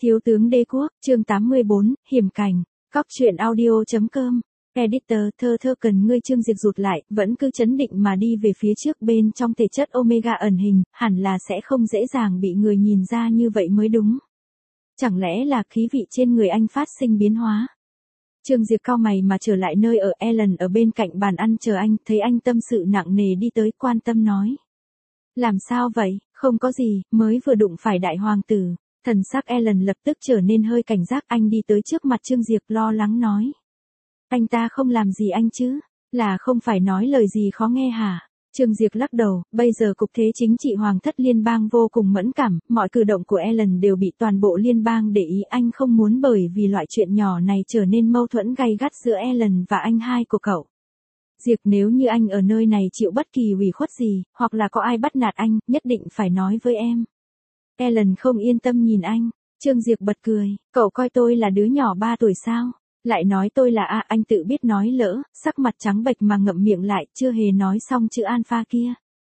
Thiếu tướng đế quốc, chương 84, hiểm cảnh, cóc truyện audio.com. Editor, thơ cần ngươi. Chương Diệp rụt lại, vẫn cứ chấn định mà đi về phía trước. Bên trong thể chất Omega ẩn hình, hẳn là sẽ không dễ dàng bị người nhìn ra như vậy mới đúng. Chẳng lẽ là khí vị trên người anh phát sinh biến hóa? Trương Diệp cau mày mà trở lại nơi ở. Ellen ở bên cạnh bàn ăn chờ anh, thấy anh tâm sự nặng nề đi tới, quan tâm nói. Làm sao vậy? Không có gì, mới vừa đụng phải đại hoàng tử. Thần sắc Ellen lập tức trở nên hơi cảnh giác. Anh đi tới trước mặt Trương Diệp lo lắng nói. Anh ta không làm gì anh chứ? Là không phải nói lời gì khó nghe hả? Trương Diệp lắc đầu, bây giờ cục thế chính trị hoàng thất liên bang vô cùng mẫn cảm, mọi cử động của Ellen đều bị toàn bộ liên bang để ý. Anh không muốn bởi vì loại chuyện nhỏ này trở nên mâu thuẫn gay gắt giữa Ellen và anh hai của cậu. Diệp, nếu như anh ở nơi này chịu bất kỳ ủy khuất gì, hoặc là có ai bắt nạt anh, nhất định phải nói với em. Ellen không yên tâm nhìn anh. Trương Diệp bật cười, cậu coi tôi là đứa nhỏ 3 tuổi sao? Lại nói tôi là anh tự biết nói lỡ, sắc mặt trắng bệch mà ngậm miệng lại, chưa hề nói xong chữ alpha kia.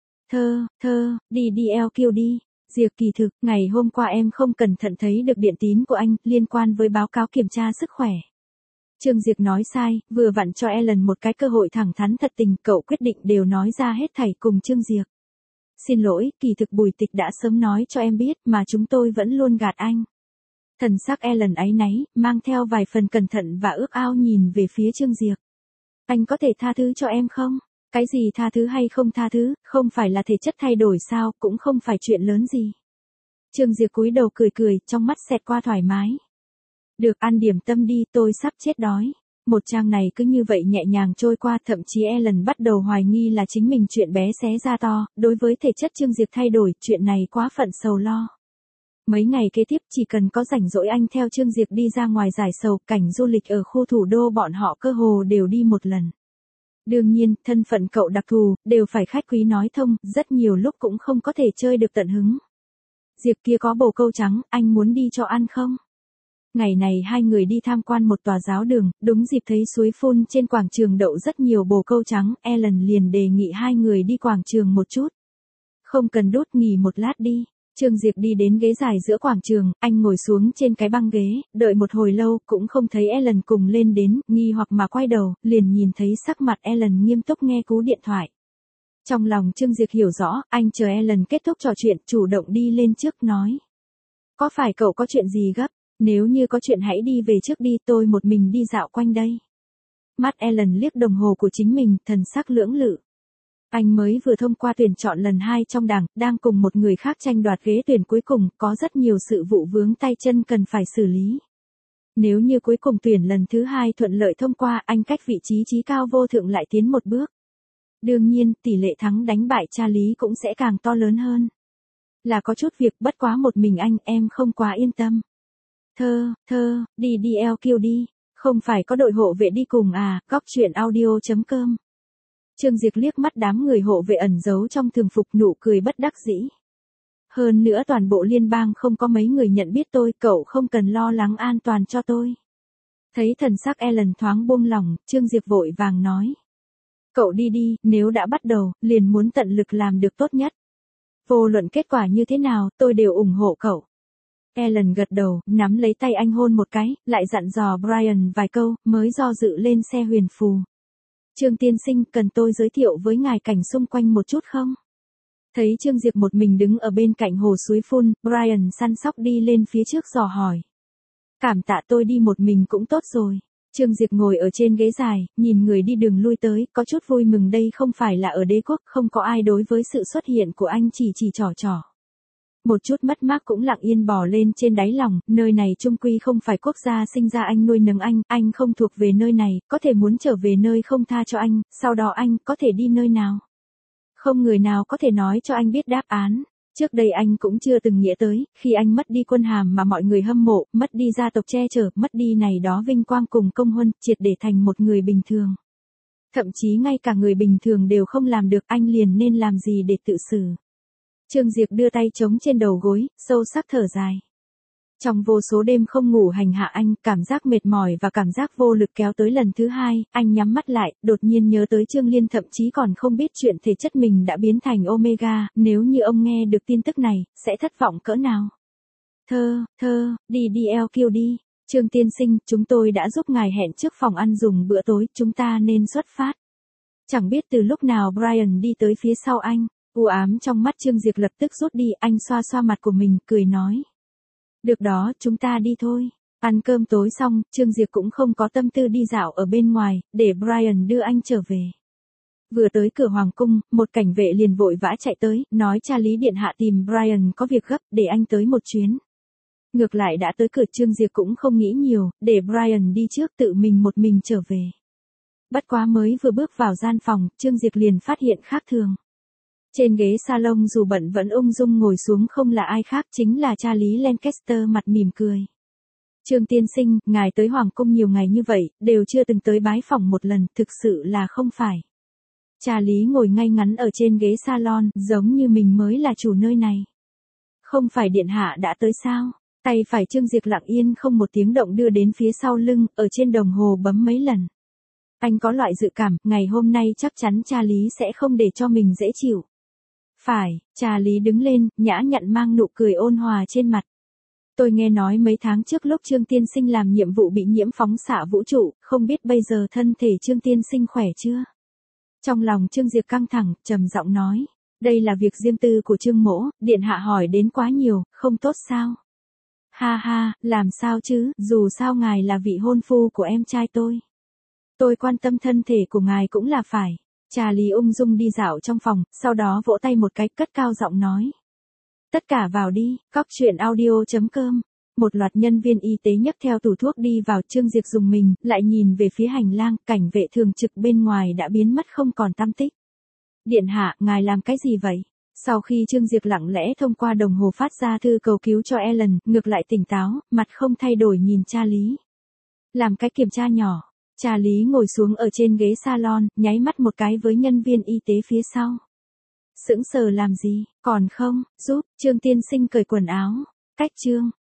Đi LQ đi. Diệp, kỳ thực, ngày hôm qua em không cẩn thận thấy được điện tín của anh, liên quan với báo cáo kiểm tra sức khỏe. Trương Diệp nói sai, vừa vặn cho Ellen một cái cơ hội thẳng thắn thật tình, cậu quyết định đều nói ra hết thảy cùng Trương Diệp. Xin lỗi, kỳ thực Bùi Tịch đã sớm nói cho em biết mà chúng tôi vẫn luôn gạt anh. Thần sắc Ellen áy náy, mang theo vài phần cẩn thận và ước ao nhìn về phía Trương Diệp. Anh có thể tha thứ cho em không? Cái gì tha thứ hay không tha thứ, không phải là thể chất thay đổi sao, cũng không phải chuyện lớn gì. Trương Diệp cúi đầu cười, trong mắt xẹt qua thoải mái. Được, ăn điểm tâm đi, tôi sắp chết đói. Một trang này cứ như vậy nhẹ nhàng trôi qua, thậm chí Ellen bắt đầu hoài nghi là chính mình chuyện bé xé ra to. Đối với thể chất Trương Diệp thay đổi, chuyện này quá phận sầu lo. Mấy ngày kế tiếp chỉ cần có rảnh rỗi anh theo Trương Diệp đi ra ngoài giải sầu, cảnh du lịch ở khu thủ đô bọn họ cơ hồ đều đi một lần. Đương nhiên, thân phận cậu đặc thù, đều phải khách quý nói thông, rất nhiều lúc cũng không có thể chơi được tận hứng. Diệp, kia có bồ câu trắng, anh muốn đi cho ăn không? Ngày này hai người đi tham quan một tòa giáo đường, đúng dịp thấy suối phun trên quảng trường đậu rất nhiều bồ câu trắng, Ellen liền đề nghị hai người đi quảng trường một chút. Không cần đốt, nghỉ một lát đi. Trương Diệp đi đến ghế dài giữa quảng trường, anh ngồi xuống trên cái băng ghế, đợi một hồi lâu, cũng không thấy Ellen cùng lên đến, nghi hoặc mà quay đầu, liền nhìn thấy sắc mặt Ellen nghiêm túc nghe cú điện thoại. Trong lòng Trương Diệp hiểu rõ, anh chờ Ellen kết thúc trò chuyện, chủ động đi lên trước nói. Có phải cậu có chuyện gì gấp? Nếu như có chuyện hãy đi về trước đi, tôi một mình đi dạo quanh đây. Mắt Ellen liếc đồng hồ của chính mình, thần sắc lưỡng lự. Anh mới vừa thông qua tuyển chọn lần 2 trong đảng, đang cùng một người khác tranh đoạt ghế tuyển cuối cùng, có rất nhiều sự vụ vướng tay chân cần phải xử lý. Nếu như cuối cùng tuyển lần thứ 2 thuận lợi thông qua, anh cách vị trí chí cao vô thượng lại tiến một bước. Đương nhiên, tỷ lệ thắng đánh bại cha Lý cũng sẽ càng to lớn hơn. Là có chút việc, bất quá một mình anh, em không quá yên tâm. Đi LQ đi, không phải có đội hộ vệ đi cùng à, cóc truyện audio.com. Trương Diệp liếc mắt đám người hộ vệ ẩn giấu trong thường phục, nụ cười bất đắc dĩ. Hơn nữa toàn bộ liên bang không có mấy người nhận biết tôi, cậu không cần lo lắng an toàn cho tôi. Thấy thần sắc Ellen thoáng buông lỏng, Trương Diệp vội vàng nói. Cậu đi đi, nếu đã bắt đầu, liền muốn tận lực làm được tốt nhất. Vô luận kết quả như thế nào, tôi đều ủng hộ cậu. Ellen gật đầu, nắm lấy tay anh hôn một cái, lại dặn dò Brian vài câu, mới do dự lên xe huyền phù. Trương tiên sinh, cần tôi giới thiệu với ngài cảnh xung quanh một chút không? Thấy Trương Diệp một mình đứng ở bên cạnh hồ suối phun, Brian săn sóc đi lên phía trước dò hỏi. Cảm tạ, tôi đi một mình cũng tốt rồi. Trương Diệp ngồi ở trên ghế dài, nhìn người đi đường lui tới, có chút vui mừng, đây không phải là ở đế quốc, không có ai đối với sự xuất hiện của anh chỉ trò. Một chút mất mát cũng lặng yên bò lên trên đáy lòng, nơi này chung quy không phải quốc gia sinh ra anh nuôi nấng anh không thuộc về nơi này, có thể muốn trở về nơi không tha cho anh, sau đó anh có thể đi nơi nào? Không người nào có thể nói cho anh biết đáp án. Trước đây anh cũng chưa từng nghĩ tới, khi anh mất đi quân hàm mà mọi người hâm mộ, mất đi gia tộc che chở, mất đi này đó vinh quang cùng công huân, triệt để thành một người bình thường. Thậm chí ngay cả người bình thường đều không làm được, anh liền nên làm gì để tự xử? Trương Diệp đưa tay chống trên đầu gối, sâu sắc thở dài. Trong vô số đêm không ngủ hành hạ anh, cảm giác mệt mỏi và cảm giác vô lực kéo tới lần thứ 2, anh nhắm mắt lại, đột nhiên nhớ tới Trương Liên, thậm chí còn không biết chuyện thể chất mình đã biến thành Omega, nếu như ông nghe được tin tức này, sẽ thất vọng cỡ nào. đi đi LQ đi. Trương tiên sinh, chúng tôi đã giúp ngài hẹn trước phòng ăn dùng bữa tối, chúng ta nên xuất phát. Chẳng biết từ lúc nào Brian đi tới phía sau anh, u ám trong mắt Trương Diệp lập tức rút đi, anh xoa xoa mặt của mình, cười nói. Được đó, chúng ta đi thôi. Ăn cơm tối xong, Trương Diệp cũng không có tâm tư đi dạo ở bên ngoài, để Brian đưa anh trở về. Vừa tới cửa hoàng cung, một cảnh vệ liền vội vã chạy tới, nói cha Lý điện hạ tìm Brian có việc gấp, để anh tới một chuyến. Ngược lại đã tới cửa, Trương Diệp cũng không nghĩ nhiều, để Brian đi trước, tự mình một mình trở về. Bất quá mới vừa bước vào gian phòng, Trương Diệp liền phát hiện khác thường. Trên ghế salon dù bận vẫn ung dung ngồi xuống, không là ai khác, chính là cha Lý Lancaster, mặt mỉm cười. Trương tiên sinh, ngài tới hoàng cung nhiều ngày như vậy, đều chưa từng tới bái phỏng một lần, thực sự là không phải. Cha Lý ngồi ngay ngắn ở trên ghế salon, giống như mình mới là chủ nơi này. Không phải điện hạ đã tới sao? Tay phải Trương Diệp lặng yên không một tiếng động đưa đến phía sau lưng, ở trên đồng hồ bấm mấy lần. Anh có loại dự cảm, ngày hôm nay chắc chắn cha Lý sẽ không để cho mình dễ chịu. Phải, cha Lý đứng lên, nhã nhặn mang nụ cười ôn hòa trên mặt. Tôi nghe nói mấy tháng trước lúc Trương tiên sinh làm nhiệm vụ bị nhiễm phóng xạ vũ trụ, không biết bây giờ thân thể Trương tiên sinh khỏe chưa? Trong lòng Trương Diệp căng thẳng, trầm giọng nói, đây là việc riêng tư của Trương mỗ, điện hạ hỏi đến quá nhiều, không tốt sao? Ha ha, làm sao chứ, dù sao ngài là vị hôn phu của em trai tôi. Tôi quan tâm thân thể của ngài cũng là phải. Cha Lý ung dung đi dạo trong phòng, sau đó vỗ tay một cái, cất cao giọng nói. Tất cả vào đi, coctruyện.audio.com. Một loạt nhân viên y tế nhấc theo tủ thuốc đi vào, Trương Diệp dùng mình, lại nhìn về phía hành lang, cảnh vệ thường trực bên ngoài đã biến mất không còn tăm tích. Điện hạ, ngài làm cái gì vậy? Sau khi Trương Diệp lặng lẽ thông qua đồng hồ phát ra thư cầu cứu cho Ellen, ngược lại tỉnh táo, mặt không thay đổi nhìn cha Lý. Làm cái kiểm tra nhỏ. Cha Lý ngồi xuống ở trên ghế salon, nháy mắt một cái với nhân viên y tế phía sau. Sững sờ làm gì, còn không, giúp, Trương tiên sinh cởi quần áo. Cách Trương